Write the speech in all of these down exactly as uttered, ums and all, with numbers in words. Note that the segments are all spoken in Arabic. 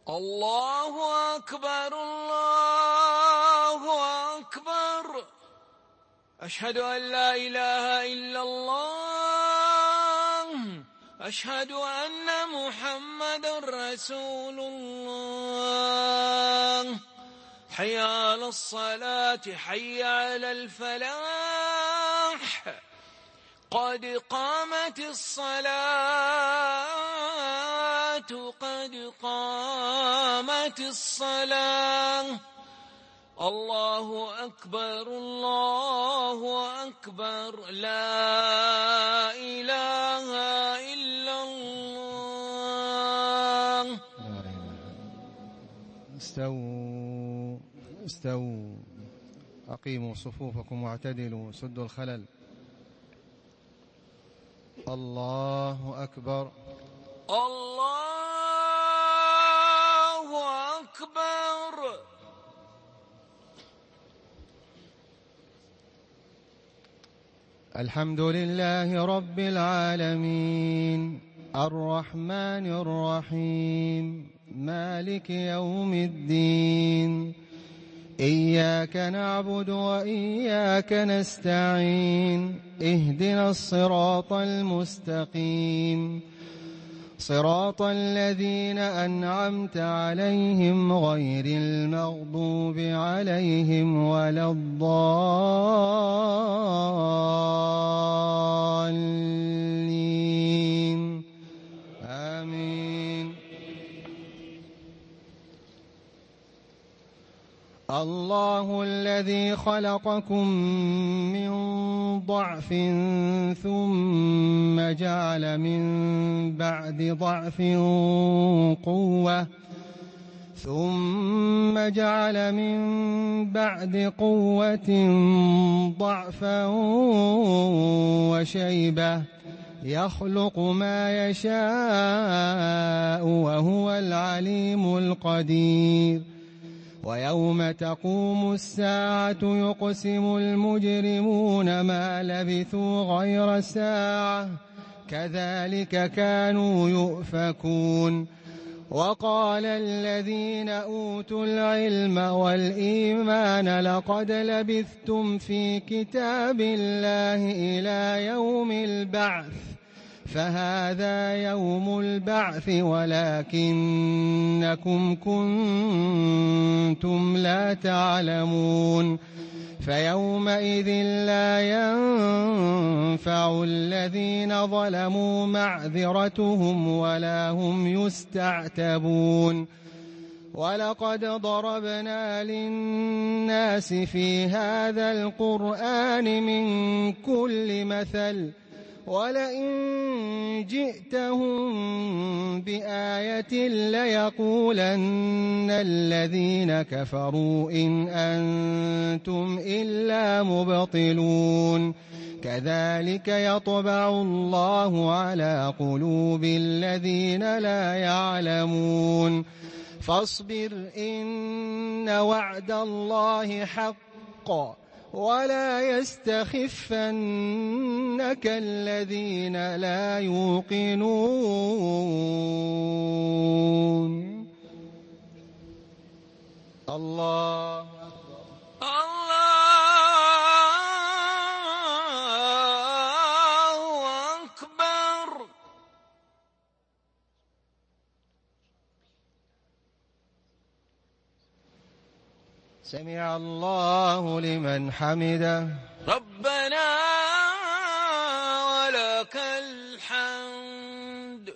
الله أكبر الله أكبر. أشهد أن لا إله إلا الله. أشهد أن محمدًا رسول الله. حي على الصلاة حي على الفلاح. قد قامت الصلاة قد قامت الصلاة. الله أكبر الله أكبر. لا إله إلا الله. استووا استووا أقيموا صفوفكم واعتدلوا سدوا الخلل. الله أكبر الله أكبر. الحمد لله رب العالمين الرحمن الرحيم مالك يوم الدين. إياك نعبد وإياك نستعين. اهدنا الصراط المستقيم صراط الذين أنعمت عليهم غير المغضوب عليهم ولا الضالين. آمين. الله الذي خلقكم من ضعف ثم جعل من بعد ضعف قوة ثم جعل من بعد قوة ضعفا وشيبة يخلق ما يشاء وهو العليم القدير. ويوم تقوم الساعة يقسم المجرمون ما لبثوا غير ساعة كذلك كانوا يؤفكون. وقال الذين أوتوا العلم والإيمان لقد لبثتم في كتاب الله إلى يوم البعث فهذا يوم البعث ولكنكم كنتم لا تعلمون. فيومئذ لا ينفع الذين ظلموا معذرتهم ولا هم يستعتبون. ولقد ضربنا للناس في هذا القرآن من كل مثل ولئن جئتهم بآية ليقولن الذين كفروا إن أنتم إلا مبطلون. كذلك يطبع الله على قلوب الذين لا يعلمون. فاصبر إن وعد الله حق ولا يستخفنك الذين لا يوقنون. الله أكبر الله أكبر. سمع الله لمن حمده. ربنا ولك الحمد.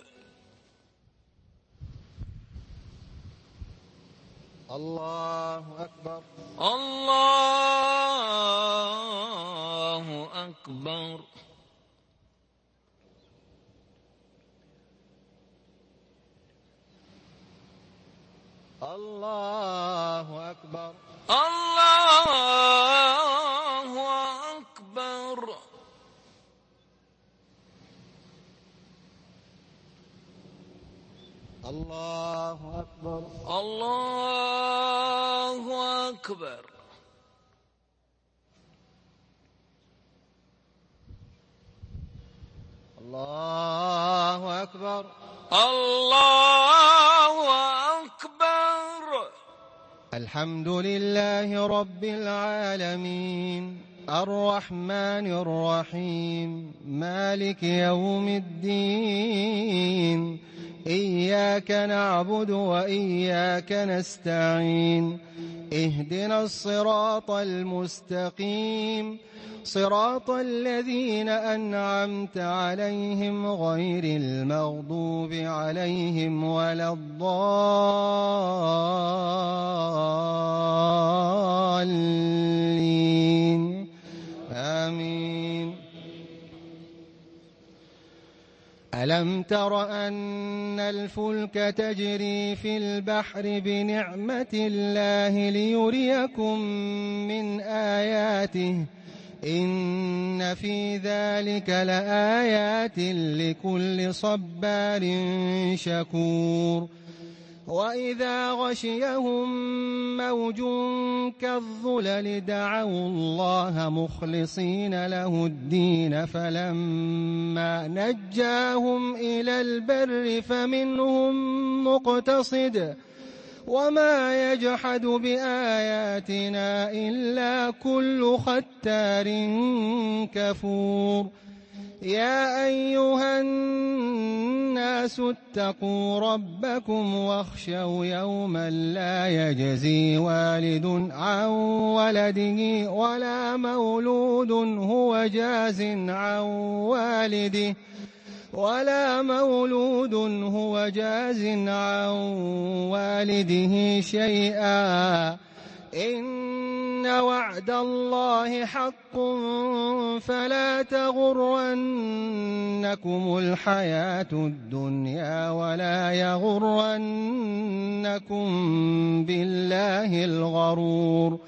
الله أكبر الله أكبر. الله أكبر الله أكبر. الله أكبر الله أكبر. الله أكبر الله أكبر. الحمد لله رب العالمين الرحمن الرحيم مالك يوم الدين إياك نعبد وإياك نستعين اهدنا الصراط المستقيم صراط الذين أنعمت عليهم غير المغضوب عليهم ولا الضالين آمين. ألم تر أن الفلك تجري في البحر بنعمة الله ليريكم من آياته إن في ذلك لآيات لكل صبار شكور. وإذا غشيهم موج كالظلل دعوا الله مخلصين له الدين فلما نجاهم إلى البر فمنهم مقتصد وما يجحد بآياتنا إلا كل ختار كفور. يا أيها الناس اتقوا ربكم واخشوا يوما لا يجزي والد عن ولده ولا مولود هو جاز عن والده ولا مولود هو جاز عن والده شيئا إن وعد الله حق فلا تغرنكم الحياة الدنيا ولا يغرنكم بالله الغرور.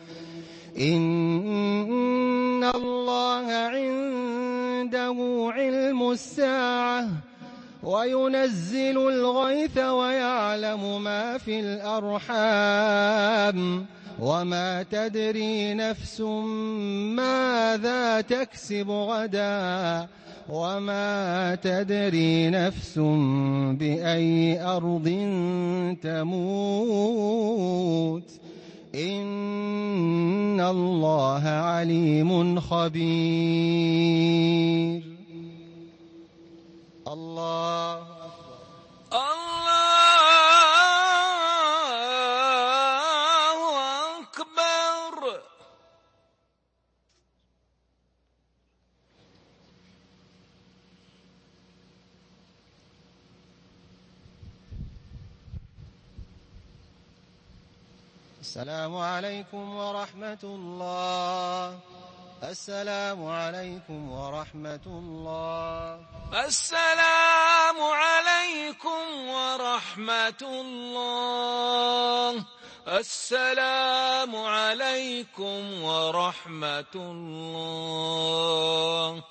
إن الله عنده علم الساعة وينزل الغيث ويعلم ما في الأرحام وما تدري نفس ماذا تكسب غدا وما تدري نفس بأي أرض تموت إن الله عليم خبير. الله الله أكبر. السلام عليكم ورحمة الله. السلام عليكم ورحمة الله. السلام عليكم ورحمة الله. السلام عليكم ورحمة الله.